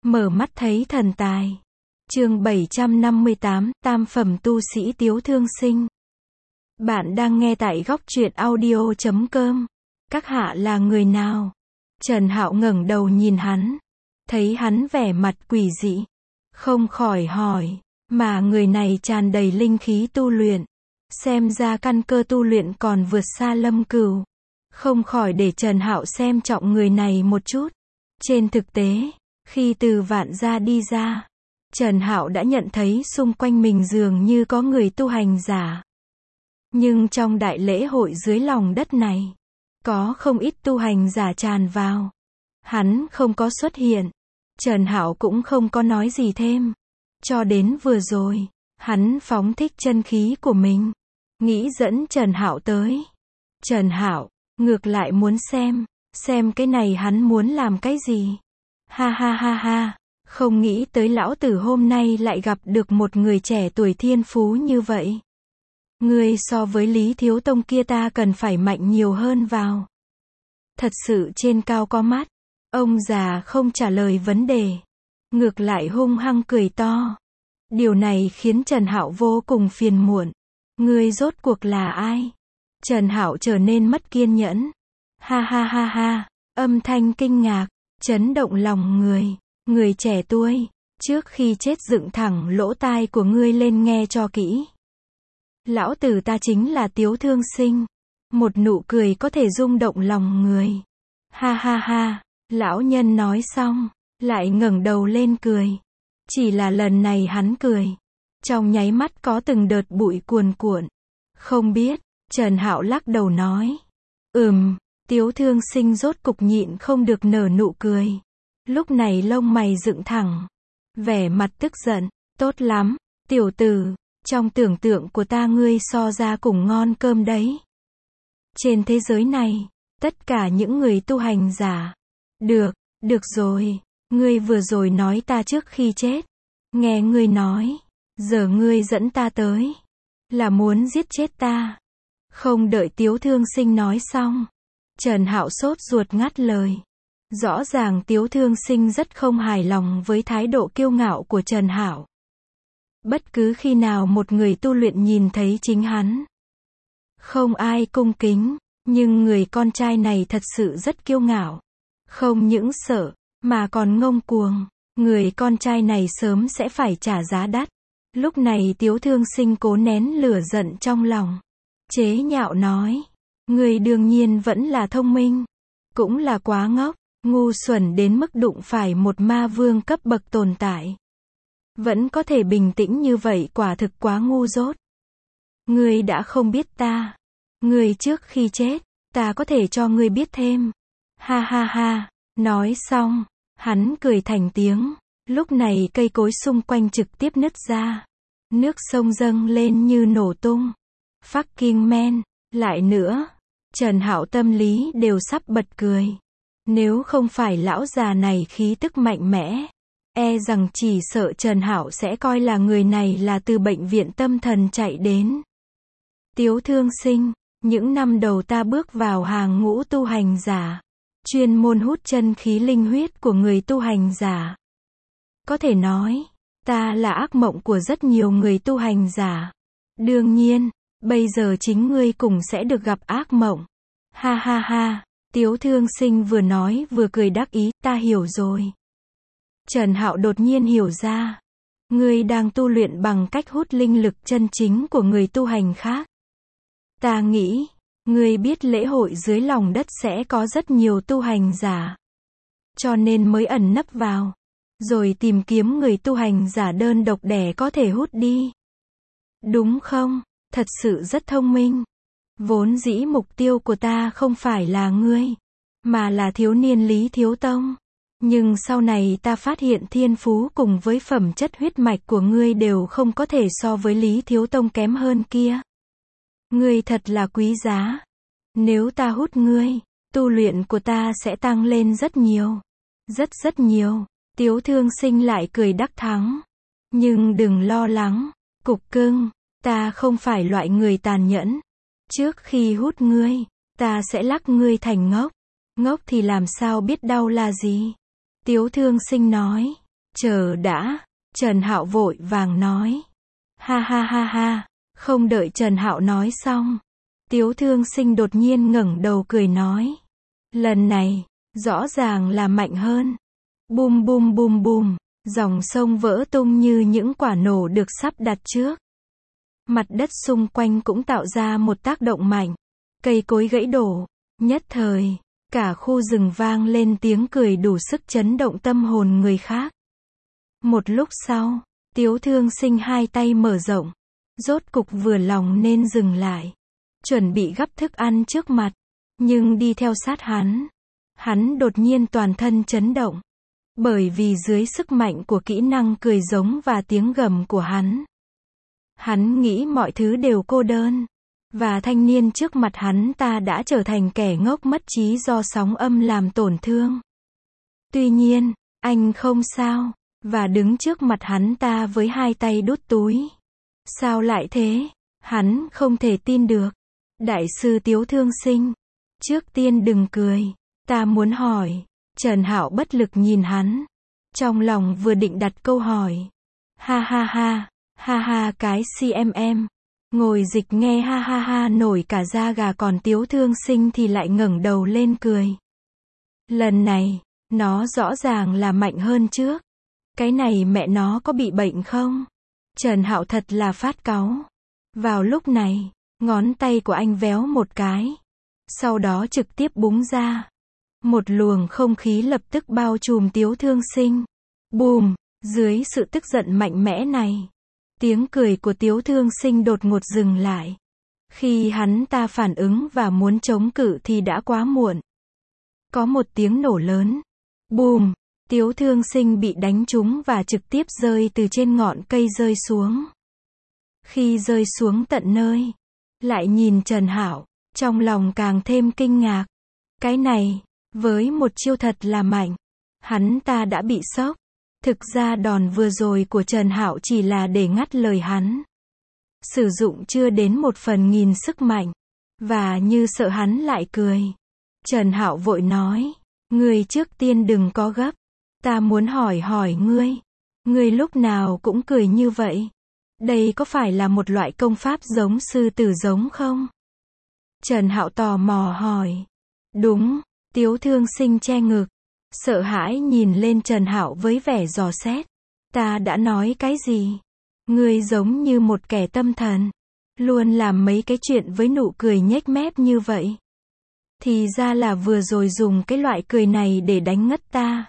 Mở mắt thấy thần tài. Chương 758, Tam phẩm tu sĩ Tiếu Thương Sinh. Bạn đang nghe tại góc truyện audio.com. Các hạ là người nào? Trần Hạo ngẩng đầu nhìn hắn, thấy hắn vẻ mặt quỷ dị, không khỏi hỏi, mà người này tràn đầy linh khí tu luyện, xem ra căn cơ tu luyện còn vượt xa Lâm Cửu. Không khỏi để Trần Hạo xem trọng người này một chút. Trên thực tế, khi từ Vạn gia đi ra, Trần Hạo đã nhận thấy xung quanh mình dường như có người tu hành giả. Nhưng trong đại lễ hội dưới lòng đất này, có không ít tu hành giả tràn vào. Hắn không có xuất hiện, Trần Hạo cũng không có nói gì thêm. Cho đến vừa rồi, hắn phóng thích chân khí của mình, nghĩ dẫn Trần Hạo tới. Trần Hạo ngược lại muốn xem cái này hắn muốn làm cái gì. Ha ha ha ha, không nghĩ tới lão tử hôm nay lại gặp được một người trẻ tuổi thiên phú như vậy. Ngươi so với Lý Thiếu Tông kia ta cần phải mạnh nhiều hơn vào. Thật sự trên cao có mắt. Ông già không trả lời vấn đề, ngược lại hung hăng cười to. Điều này khiến Trần Hạo vô cùng phiền muộn. Ngươi rốt cuộc là ai? Trần Hạo trở nên mất kiên nhẫn. Ha ha ha ha, âm thanh kinh ngạc, chấn động lòng người. Người trẻ tuổi, trước khi chết dựng thẳng lỗ tai của ngươi lên nghe cho kỹ. Lão tử ta chính là Tiếu Thương Sinh. Một nụ cười có thể rung động lòng người. Ha ha ha, lão nhân nói xong, lại ngẩng đầu lên cười. Chỉ là lần này hắn cười, trong nháy mắt có từng đợt bụi cuồn cuộn. Không biết, Trần Hạo lắc đầu nói. Tiếu Thương Sinh rốt cục nhịn không được nở nụ cười. Lúc này lông mày dựng thẳng, vẻ mặt tức giận. Tốt lắm, tiểu tử, trong tưởng tượng của ta ngươi so ra cùng ngon cơm đấy. Trên thế giới này, tất cả những người tu hành giả. Được rồi, ngươi vừa rồi nói ta trước khi chết. Nghe ngươi nói, giờ ngươi dẫn ta tới, là muốn giết chết ta. Không đợi Tiếu Thương Sinh nói xong, Trần Hạo sốt ruột ngắt lời. Rõ ràng Tiếu Thương Sinh rất không hài lòng với thái độ kiêu ngạo của Trần Hạo. Bất cứ khi nào một người tu luyện nhìn thấy chính hắn, không ai cung kính, nhưng người con trai này thật sự rất kiêu ngạo. Không những sợ, mà còn ngông cuồng. Người con trai này sớm sẽ phải trả giá đắt. Lúc này Tiếu Thương Sinh cố nén lửa giận trong lòng, chế nhạo nói. Người đương nhiên vẫn là thông minh, cũng là quá ngốc, ngu xuẩn đến mức đụng phải một ma vương cấp bậc tồn tại. Vẫn có thể bình tĩnh như vậy quả thực quá ngu dốt. Ngươi đã không biết ta. Ngươi trước khi chết, ta có thể cho ngươi biết thêm. Ha ha ha, nói xong, hắn cười thành tiếng. Lúc này cây cối xung quanh trực tiếp nứt ra. Nước sông dâng lên như nổ tung. Fucking man, lại nữa. Trần Hạo tâm lý đều sắp bật cười. Nếu không phải lão già này khí tức mạnh mẽ, e rằng chỉ sợ Trần Hạo sẽ coi là người này là từ bệnh viện tâm thần chạy đến. Tiếu Thương Sinh, những năm đầu ta bước vào hàng ngũ tu hành giả, chuyên môn hút chân khí linh huyết của người tu hành giả. Có thể nói, ta là ác mộng của rất nhiều người tu hành giả. Đương nhiên, bây giờ chính ngươi cũng sẽ được gặp ác mộng. Ha ha ha, Tiếu Thương Sinh vừa nói vừa cười đắc ý, ta hiểu rồi. Trần Hạo đột nhiên hiểu ra. Ngươi đang tu luyện bằng cách hút linh lực chân chính của người tu hành khác. Ta nghĩ, ngươi biết lễ hội dưới lòng đất sẽ có rất nhiều tu hành giả. Cho nên mới ẩn nấp vào. Rồi tìm kiếm người tu hành giả đơn độc để có thể hút đi. Đúng không? Thật sự rất thông minh. Vốn dĩ mục tiêu của ta không phải là ngươi, mà là thiếu niên Lý Thiếu Tông. Nhưng sau này ta phát hiện thiên phú cùng với phẩm chất huyết mạch của ngươi đều không có thể so với Lý Thiếu Tông kém hơn kia. Ngươi thật là quý giá. Nếu ta hút ngươi, tu luyện của ta sẽ tăng lên rất nhiều. Rất nhiều. Tiếu Thương Sinh lại cười đắc thắng. Nhưng đừng lo lắng, cục cưng, ta không phải loại người tàn nhẫn. Trước khi hút ngươi, ta sẽ lắc ngươi thành ngốc. Ngốc thì làm sao biết đau là gì? Tiếu Thương Sinh nói. Chờ đã, Trần Hạo vội vàng nói. Ha ha ha ha, không đợi Trần Hạo nói xong. Tiếu Thương Sinh đột nhiên ngẩng đầu cười nói. Lần này, rõ ràng là mạnh hơn. Bùm bùm bùm bùm, dòng sông vỡ tung như những quả nổ được sắp đặt trước. Mặt đất xung quanh cũng tạo ra một tác động mạnh. Cây cối gãy đổ. Nhất thời, cả khu rừng vang lên tiếng cười đủ sức chấn động tâm hồn người khác. Một lúc sau, Tiếu Thương Sinh hai tay mở rộng. Rốt cục vừa lòng nên dừng lại. Chuẩn bị gắp thức ăn trước mặt. Nhưng đi theo sát hắn đột nhiên toàn thân chấn động. Bởi vì dưới sức mạnh của kỹ năng cười giống và tiếng gầm của hắn nghĩ mọi thứ đều cô đơn. Và thanh niên trước mặt hắn ta đã trở thành kẻ ngốc mất trí do sóng âm làm tổn thương. Tuy nhiên, anh không sao. Và đứng trước mặt hắn ta với hai tay đút túi. Sao lại thế? Hắn không thể tin được. Đại sư Tiếu Thương Sinh, trước tiên đừng cười. Ta muốn hỏi. Trần Hạo bất lực nhìn hắn. Trong lòng vừa định đặt câu hỏi. Ha ha ha, ha ha cái CMM. Ngồi dịch nghe ha ha ha nổi cả da gà, còn Tiếu Thương Sinh thì lại ngẩng đầu lên cười. Lần này, nó rõ ràng là mạnh hơn trước. Cái này mẹ nó có bị bệnh không? Trần Hạo thật là phát cáu. Vào lúc này, ngón tay của anh véo một cái. Sau đó trực tiếp búng ra. Một luồng không khí lập tức bao trùm Tiếu Thương Sinh. Bùm, dưới sự tức giận mạnh mẽ này. Tiếng cười của Tiếu Thương Sinh đột ngột dừng lại. Khi hắn ta phản ứng và muốn chống cự thì đã quá muộn. Có một tiếng nổ lớn. Bùm, Tiếu Thương Sinh bị đánh trúng và trực tiếp rơi từ trên ngọn cây rơi xuống. Khi rơi xuống tận nơi, lại nhìn Trần Hạo, trong lòng càng thêm kinh ngạc. Cái này, với một chiêu thật là mạnh, hắn ta đã bị sốc. Thực ra đòn vừa rồi của Trần Hạo chỉ là để ngắt lời hắn. Sử dụng chưa đến 1/1000 sức mạnh. Và như sợ hắn lại cười. Trần Hạo vội nói. Ngươi trước tiên đừng có gấp. Ta muốn hỏi ngươi. Ngươi lúc nào cũng cười như vậy. Đây có phải là một loại công pháp giống sư tử giống không? Trần Hạo tò mò hỏi. Đúng, Tiếu Thương Sinh che ngực. Sợ hãi nhìn lên Trần Hạo với vẻ dò xét. Ta đã nói cái gì? Ngươi giống như một kẻ tâm thần. Luôn làm mấy cái chuyện với nụ cười nhếch mép như vậy. Thì ra là vừa rồi dùng cái loại cười này để đánh ngất ta.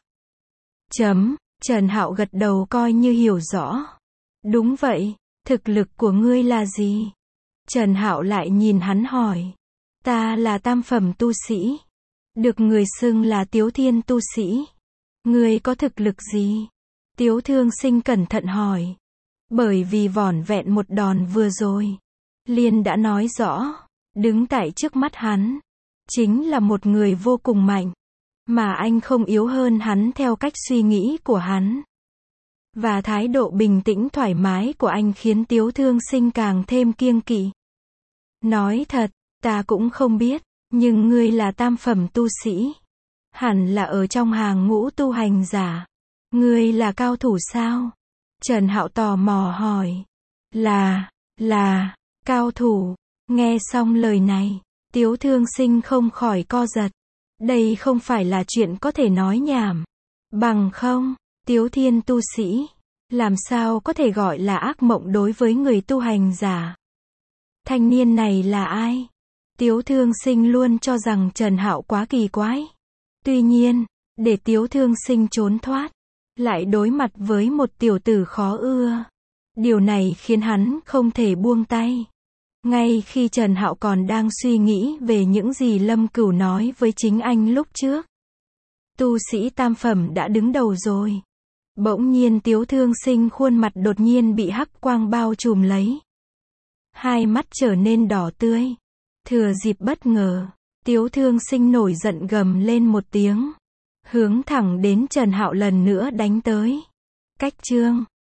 Trần Hạo gật đầu coi như hiểu rõ. Đúng vậy, thực lực của ngươi là gì? Trần Hạo lại nhìn hắn hỏi. Ta là tam phẩm tu sĩ. Được người xưng là Tiếu Thiên tu sĩ. Ngươi có thực lực gì? Tiếu Thương Sinh cẩn thận hỏi. Bởi vì vỏn vẹn một đòn vừa rồi, Liên đã nói rõ, đứng tại trước mắt hắn, chính là một người vô cùng mạnh. Mà anh không yếu hơn hắn theo cách suy nghĩ của hắn. Và thái độ bình tĩnh thoải mái của anh khiến Tiếu Thương Sinh càng thêm kiêng kỵ. Nói thật, ta cũng không biết. Nhưng ngươi là tam phẩm tu sĩ. Hẳn là ở trong hàng ngũ tu hành giả. Ngươi là cao thủ sao? Trần Hạo tò mò hỏi. Là, cao thủ. Nghe xong lời này, Tiếu Thương Sinh không khỏi co giật. Đây không phải là chuyện có thể nói nhảm. Bằng không, Tiếu Thiên tu sĩ, làm sao có thể gọi là ác mộng đối với người tu hành giả? Thanh niên này là ai? Tiếu Thương Sinh luôn cho rằng Trần Hạo quá kỳ quái. Tuy nhiên, để Tiếu Thương Sinh trốn thoát, lại đối mặt với một tiểu tử khó ưa. Điều này khiến hắn không thể buông tay. Ngay khi Trần Hạo còn đang suy nghĩ về những gì Lâm Cửu nói với chính anh lúc trước. Tu sĩ tam phẩm đã đứng đầu rồi. Bỗng nhiên Tiếu Thương Sinh khuôn mặt đột nhiên bị hắc quang bao trùm lấy. Hai mắt trở nên đỏ tươi. Thừa dịp bất ngờ, Tiếu Thương Sinh nổi giận gầm lên một tiếng. Hướng thẳng đến Trần Hạo lần nữa đánh tới. Cách chương